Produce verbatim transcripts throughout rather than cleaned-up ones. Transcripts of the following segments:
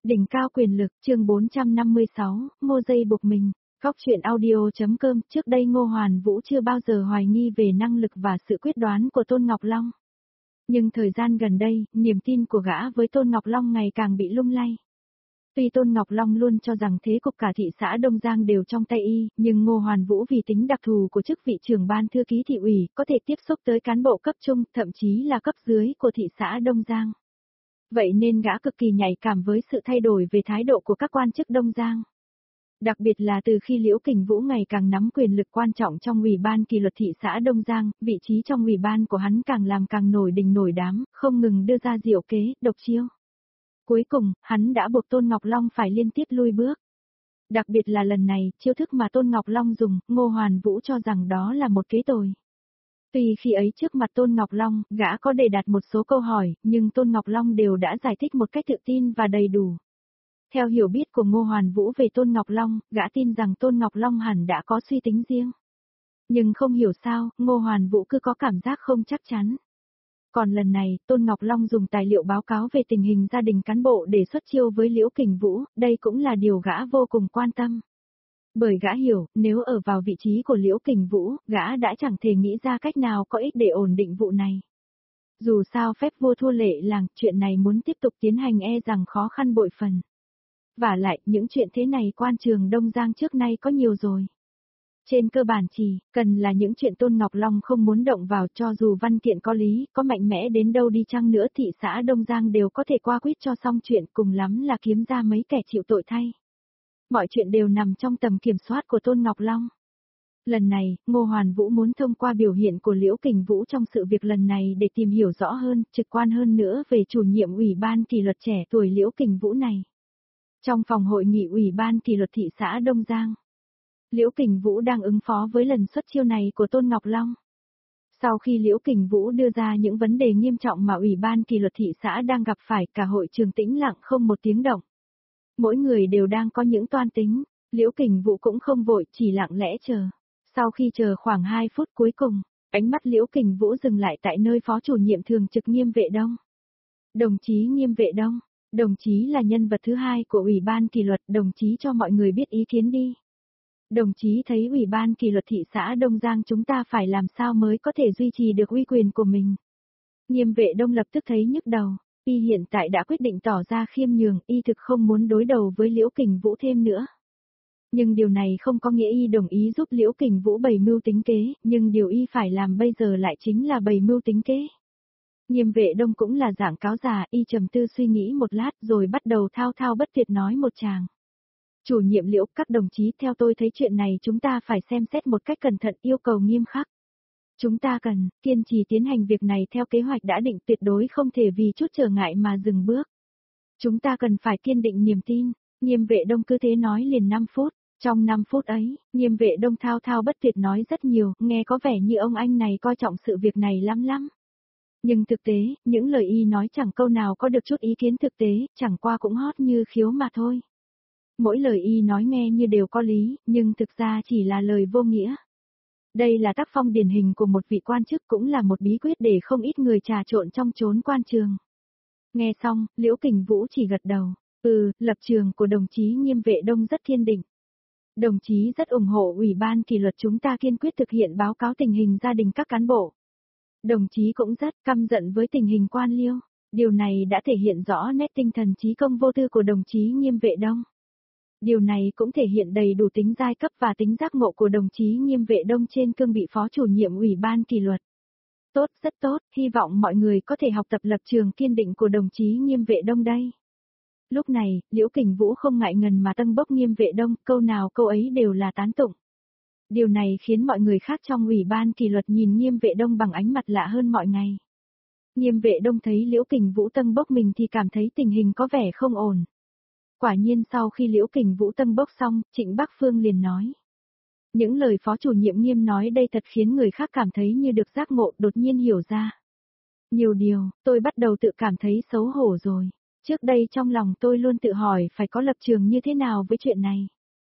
Đỉnh cao quyền lực, chương bốn trăm năm mươi sáu, mô dây buộc mình. Góc truyện audio.com, trước đây Ngô Hoàn Vũ chưa bao giờ hoài nghi về năng lực và sự quyết đoán của Tôn Ngọc Long. Nhưng thời gian gần đây, niềm tin của gã với Tôn Ngọc Long ngày càng bị lung lay. Tuy Tôn Ngọc Long luôn cho rằng thế cục cả thị xã Đông Giang đều trong tay y, nhưng Ngô Hoàn Vũ vì tính đặc thù của chức vị trưởng ban thư ký thị ủy, có thể tiếp xúc tới cán bộ cấp trung, thậm chí là cấp dưới của thị xã Đông Giang. Vậy nên gã cực kỳ nhạy cảm với sự thay đổi về thái độ của các quan chức Đông Giang. Đặc biệt là từ khi Liễu Kình Vũ ngày càng nắm quyền lực quan trọng trong ủy ban kỷ luật thị xã Đông Giang, vị trí trong ủy ban của hắn càng làm càng nổi đình nổi đám, không ngừng đưa ra diệu kế, độc chiêu. Cuối cùng, hắn đã buộc Tôn Ngọc Long phải liên tiếp lui bước. Đặc biệt là lần này, chiêu thức mà Tôn Ngọc Long dùng, Ngô Hoàn Vũ cho rằng đó là một kế tồi. Tuy khi ấy trước mặt Tôn Ngọc Long, gã có đề đặt một số câu hỏi, nhưng Tôn Ngọc Long đều đã giải thích một cách tự tin và đầy đủ. Theo hiểu biết của Ngô Hoàn Vũ về Tôn Ngọc Long, gã tin rằng Tôn Ngọc Long hẳn đã có suy tính riêng. Nhưng không hiểu sao, Ngô Hoàn Vũ cứ có cảm giác không chắc chắn. Còn lần này, Tôn Ngọc Long dùng tài liệu báo cáo về tình hình gia đình cán bộ để xuất chiêu với Liễu Kình Vũ, đây cũng là điều gã vô cùng quan tâm. Bởi gã hiểu, nếu ở vào vị trí của Liễu Kình Vũ, gã đã chẳng thể nghĩ ra cách nào có ích để ổn định vụ này. Dù sao phép vua thua lệ làng, chuyện này muốn tiếp tục tiến hành e rằng khó khăn bội phần. Vả lại, những chuyện thế này quan trường Đông Giang trước nay có nhiều rồi. Trên cơ bản chỉ, cần là những chuyện Tôn Ngọc Long không muốn động vào, cho dù văn kiện có lý, có mạnh mẽ đến đâu đi chăng nữa thị xã Đông Giang đều có thể qua quýt cho xong chuyện, cùng lắm là kiếm ra mấy kẻ chịu tội thay. Mọi chuyện đều nằm trong tầm kiểm soát của Tôn Ngọc Long. Lần này, Ngô Hoàn Vũ muốn thông qua biểu hiện của Liễu Kình Vũ trong sự việc lần này để tìm hiểu rõ hơn, trực quan hơn nữa về chủ nhiệm ủy ban kỷ luật trẻ tuổi Liễu Kình Vũ này. Trong phòng hội nghị ủy ban kỷ luật thị xã Đông Giang, Liễu Kình Vũ đang ứng phó với lần xuất chiêu này của Tôn Ngọc Long. Sau khi Liễu Kình Vũ đưa ra những vấn đề nghiêm trọng mà ủy ban kỷ luật thị xã đang gặp phải, cả hội trường tĩnh lặng không một tiếng động. Mỗi người đều đang có những toan tính, Liễu Kình Vũ cũng không vội, chỉ lặng lẽ chờ. Sau khi chờ khoảng hai phút cuối cùng, ánh mắt Liễu Kình Vũ dừng lại tại nơi phó chủ nhiệm thường trực Nghiêm Vệ Đông. Đồng chí Nghiêm Vệ Đông, đồng chí là nhân vật thứ hai của ủy ban kỷ luật, đồng chí cho mọi người biết ý kiến đi. Đồng chí thấy ủy ban kỷ luật thị xã Đông Giang chúng ta phải làm sao mới có thể duy trì được uy quyền của mình. Nghiêm Vệ Đông lập tức thấy nhức đầu, y hiện tại đã quyết định tỏ ra khiêm nhường, y thực không muốn đối đầu với Liễu Kình Vũ thêm nữa. Nhưng điều này không có nghĩa y đồng ý giúp Liễu Kình Vũ bày mưu tính kế, nhưng điều y phải làm bây giờ lại chính là bày mưu tính kế. Nghiêm Vệ Đông cũng là dạng cáo già, y trầm tư suy nghĩ một lát rồi bắt đầu thao thao bất tuyệt nói một tràng. Chủ nhiệm Liễu, các đồng chí, theo tôi thấy chuyện này chúng ta phải xem xét một cách cẩn thận, yêu cầu nghiêm khắc. Chúng ta cần kiên trì tiến hành việc này theo kế hoạch đã định, tuyệt đối không thể vì chút trở ngại mà dừng bước. Chúng ta cần phải kiên định niềm tin. Nghiêm Vệ Đông cứ thế nói liền năm phút. Trong năm phút ấy, Nghiêm Vệ Đông thao thao bất tuyệt nói rất nhiều, nghe có vẻ như ông anh này coi trọng sự việc này lắm lắm. Nhưng thực tế, những lời y nói chẳng câu nào có được chút ý kiến thực tế, chẳng qua cũng hót như khiếu mà thôi. Mỗi lời y nói nghe như đều có lý, nhưng thực ra chỉ là lời vô nghĩa. Đây là tác phong điển hình của một vị quan chức, cũng là một bí quyết để không ít người trà trộn trong chốn quan trường. Nghe xong, Liễu Kình Vũ chỉ gật đầu. Ừ, lập trường của đồng chí Nghiêm Vệ Đông rất kiên định. Đồng chí rất ủng hộ ủy ban kỷ luật chúng ta kiên quyết thực hiện báo cáo tình hình gia đình các cán bộ. Đồng chí cũng rất căm giận với tình hình quan liêu. Điều này đã thể hiện rõ nét tinh thần chí công vô tư của đồng chí Nghiêm Vệ Đông. Điều này cũng thể hiện đầy đủ tính giai cấp và tính giác ngộ của đồng chí Nghiêm Vệ Đông trên cương vị phó chủ nhiệm ủy ban kỷ luật. Tốt, rất tốt, hy vọng mọi người có thể học tập lập trường kiên định của đồng chí Nghiêm Vệ Đông đây. Lúc này, Liễu Kình Vũ không ngại ngần mà tâng bốc Nghiêm Vệ Đông, câu nào câu ấy đều là tán tụng. Điều này khiến mọi người khác trong ủy ban kỷ luật nhìn Nghiêm Vệ Đông bằng ánh mặt lạ hơn mọi ngày. Nghiêm Vệ Đông thấy Liễu Kình Vũ tâng bốc mình thì cảm thấy tình hình có vẻ không ổn. Quả nhiên sau khi Liễu Kình Vũ tâng bốc xong, Trịnh Bắc Phương liền nói. Những lời phó chủ nhiệm Nghiêm nói đây thật khiến người khác cảm thấy như được giác ngộ, đột nhiên hiểu ra. Nhiều điều, tôi bắt đầu tự cảm thấy xấu hổ rồi. Trước đây trong lòng tôi luôn tự hỏi phải có lập trường như thế nào với chuyện này.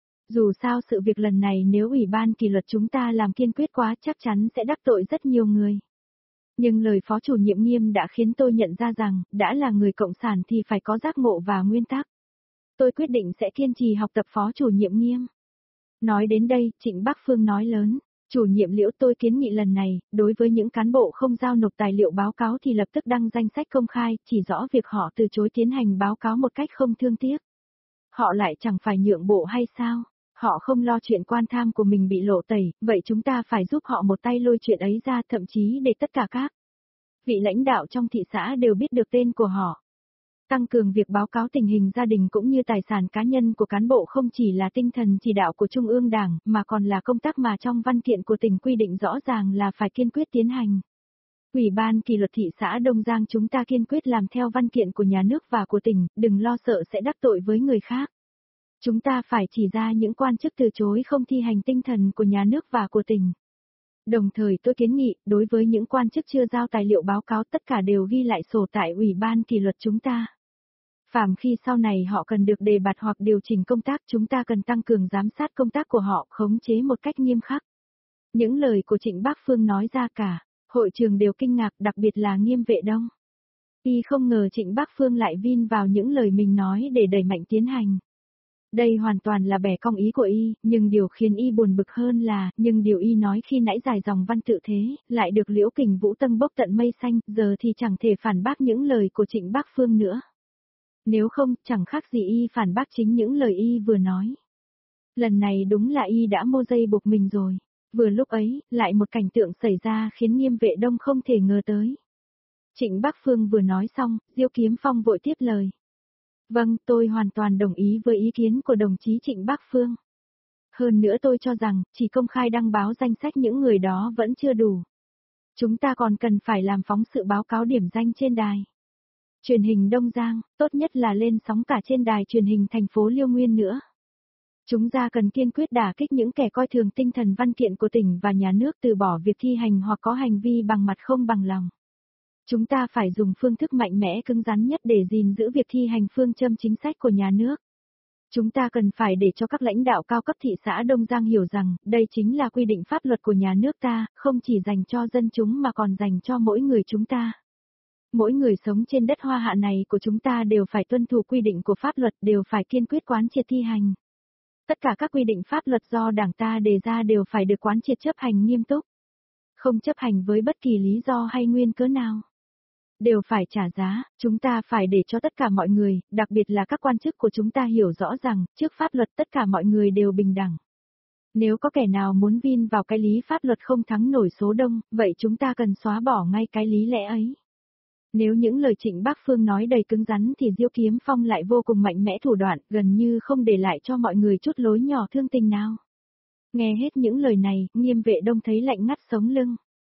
Dù sao sự việc lần này nếu ủy ban kỷ luật chúng ta làm kiên quyết quá chắc chắn sẽ đắc tội rất nhiều người. Nhưng lời phó chủ nhiệm Nghiêm đã khiến tôi nhận ra rằng, đã là người cộng sản thì phải có giác ngộ và nguyên tắc. Tôi quyết định sẽ kiên trì học tập phó chủ nhiệm Nghiêm. Nói đến đây, Trịnh Bác Phương nói lớn. Chủ nhiệm Liễu, tôi kiến nghị lần này, đối với những cán bộ không giao nộp tài liệu báo cáo thì lập tức đăng danh sách công khai, chỉ rõ việc họ từ chối tiến hành báo cáo một cách không thương tiếc. Họ lại chẳng phải nhượng bộ hay sao? Họ không lo chuyện quan tham của mình bị lộ tẩy, vậy chúng ta phải giúp họ một tay lôi chuyện ấy ra, thậm chí để tất cả các vị lãnh đạo trong thị xã đều biết được tên của họ. Tăng cường việc báo cáo tình hình gia đình cũng như tài sản cá nhân của cán bộ không chỉ là tinh thần chỉ đạo của Trung ương Đảng, mà còn là công tác mà trong văn kiện của tỉnh quy định rõ ràng là phải kiên quyết tiến hành. Ủy ban kỷ luật thị xã Đông Giang chúng ta kiên quyết làm theo văn kiện của nhà nước và của tỉnh, đừng lo sợ sẽ đắc tội với người khác. Chúng ta phải chỉ ra những quan chức từ chối không thi hành tinh thần của nhà nước và của tỉnh. Đồng thời tôi kiến nghị, đối với những quan chức chưa giao tài liệu báo cáo tất cả đều ghi lại sổ tại Ủy ban kỷ luật chúng ta. Phàm khi sau này họ cần được đề bạt hoặc điều chỉnh công tác, chúng ta cần tăng cường giám sát công tác của họ, khống chế một cách nghiêm khắc. Những lời của Trịnh Bác Phương nói ra cả, hội trường đều kinh ngạc, đặc biệt là Nghiêm Vệ Đông. Y không ngờ Trịnh Bác Phương lại vin vào những lời mình nói để đẩy mạnh tiến hành. Đây hoàn toàn là bẻ cong ý của Y, nhưng điều khiến Y buồn bực hơn là, nhưng điều Y nói khi nãy dài dòng văn tự thế, lại được Liễu Kình Vũ tâng bốc tận mây xanh, giờ thì chẳng thể phản bác những lời của Trịnh Bác Phương nữa. Nếu không, chẳng khác gì Y phản bác chính những lời Y vừa nói. Lần này đúng là Y đã mô dây buộc mình rồi. Vừa lúc ấy, lại một cảnh tượng xảy ra khiến Nghiêm Vệ Đông không thể ngờ tới. Trịnh Bác Phương vừa nói xong, Diêu Kiếm Phong vội tiếp lời. Vâng, tôi hoàn toàn đồng ý với ý kiến của đồng chí Trịnh Bác Phương. Hơn nữa tôi cho rằng, chỉ công khai đăng báo danh sách những người đó vẫn chưa đủ. Chúng ta còn cần phải làm phóng sự báo cáo điểm danh trên đài truyền hình Đông Giang, tốt nhất là lên sóng cả trên đài truyền hình thành phố Liêu Nguyên nữa. Chúng ta cần kiên quyết đả kích những kẻ coi thường tinh thần văn kiện của tỉnh và nhà nước, từ bỏ việc thi hành hoặc có hành vi bằng mặt không bằng lòng. Chúng ta phải dùng phương thức mạnh mẽ cứng rắn nhất để gìn giữ việc thi hành phương châm chính sách của nhà nước. Chúng ta cần phải để cho các lãnh đạo cao cấp thị xã Đông Giang hiểu rằng, đây chính là quy định pháp luật của nhà nước ta, không chỉ dành cho dân chúng mà còn dành cho mỗi người chúng ta. Mỗi người sống trên đất Hoa Hạ này của chúng ta đều phải tuân thủ quy định của pháp luật, đều phải kiên quyết quán triệt thi hành. Tất cả các quy định pháp luật do Đảng ta đề ra đều phải được quán triệt chấp hành nghiêm túc. Không chấp hành với bất kỳ lý do hay nguyên cớ nào. Đều phải trả giá, chúng ta phải để cho tất cả mọi người, đặc biệt là các quan chức của chúng ta hiểu rõ rằng, trước pháp luật tất cả mọi người đều bình đẳng. Nếu có kẻ nào muốn vin vào cái lý pháp luật không thắng nổi số đông, vậy chúng ta cần xóa bỏ ngay cái lý lẽ ấy. Nếu những lời Trịnh Bác Phương nói đầy cứng rắn thì Diêu Kiếm Phong lại vô cùng mạnh mẽ thủ đoạn, gần như không để lại cho mọi người chút lối nhỏ thương tình nào. Nghe hết những lời này, Nghiêm Vệ Đông thấy lạnh ngắt sống lưng.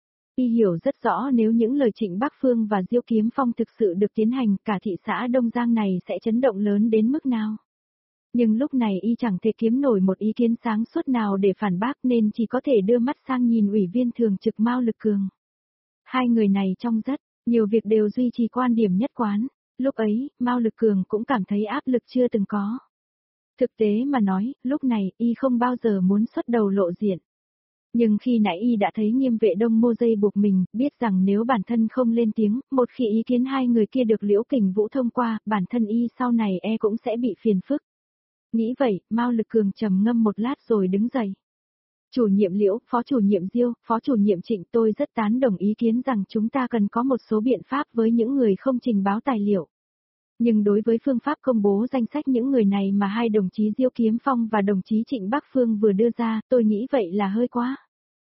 Y hiểu rất rõ nếu những lời Trịnh Bác Phương và Diêu Kiếm Phong thực sự được tiến hành, cả thị xã Đông Giang này sẽ chấn động lớn đến mức nào. Nhưng lúc này Y chẳng thể kiếm nổi một ý kiến sáng suốt nào để phản bác nên chỉ có thể đưa mắt sang nhìn Ủy viên thường trực Mao Lực Cường. Hai người này trong rất nhiều việc đều duy trì quan điểm nhất quán, lúc ấy, Mao Lực Cường cũng cảm thấy áp lực chưa từng có. Thực tế mà nói, lúc này, Y không bao giờ muốn xuất đầu lộ diện. Nhưng khi nãy Y đã thấy Nghiêm Vệ Đông mô dây buộc mình, biết rằng nếu bản thân không lên tiếng, một khi ý kiến hai người kia được Liễu Kình Vũ thông qua, bản thân Y sau này e cũng sẽ bị phiền phức. Nghĩ vậy, Mao Lực Cường trầm ngâm một lát rồi đứng dậy. Chủ nhiệm Liễu, phó chủ nhiệm Diêu, phó chủ nhiệm Trịnh, tôi rất tán đồng ý kiến rằng chúng ta cần có một số biện pháp với những người không trình báo tài liệu. Nhưng đối với phương pháp công bố danh sách những người này mà hai đồng chí Diêu Kiếm Phong và đồng chí Trịnh Bác Phương vừa đưa ra, tôi nghĩ vậy là hơi quá.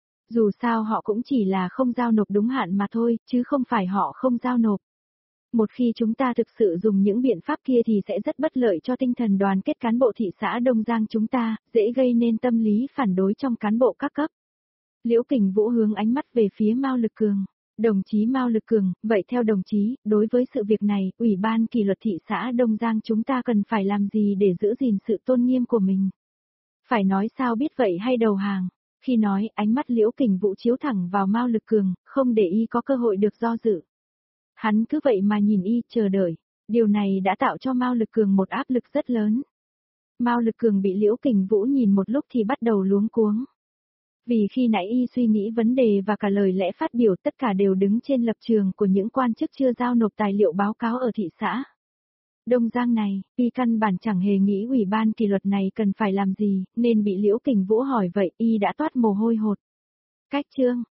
Dù sao họ cũng chỉ là không giao nộp đúng hạn mà thôi, chứ không phải họ không giao nộp. Một khi chúng ta thực sự dùng những biện pháp kia thì sẽ rất bất lợi cho tinh thần đoàn kết cán bộ thị xã Đông Giang chúng ta, dễ gây nên tâm lý phản đối trong cán bộ các cấp. Liễu Kình Vũ hướng ánh mắt về phía Mao Lực Cường. Đồng chí Mao Lực Cường, vậy theo đồng chí, đối với sự việc này, Ủy ban kỷ luật thị xã Đông Giang chúng ta cần phải làm gì để giữ gìn sự tôn nghiêm của mình? Phải nói sao biết vậy hay đầu hàng? Khi nói, ánh mắt Liễu Kình Vũ chiếu thẳng vào Mao Lực Cường, không để Y có cơ hội được do dự. Hắn cứ vậy mà nhìn Y, chờ đợi. Điều này đã tạo cho Mao Lực Cường một áp lực rất lớn. Mao Lực Cường bị Liễu Kình Vũ nhìn một lúc thì bắt đầu luống cuống. Vì khi nãy Y suy nghĩ vấn đề và cả lời lẽ phát biểu tất cả đều đứng trên lập trường của những quan chức chưa giao nộp tài liệu báo cáo ở thị xã. Đông Giang này, y căn bản chẳng hề nghĩ ủy ban kỷ luật này cần phải làm gì, nên bị Liễu Kình Vũ hỏi vậy y đã toát mồ hôi hột. Cách chương,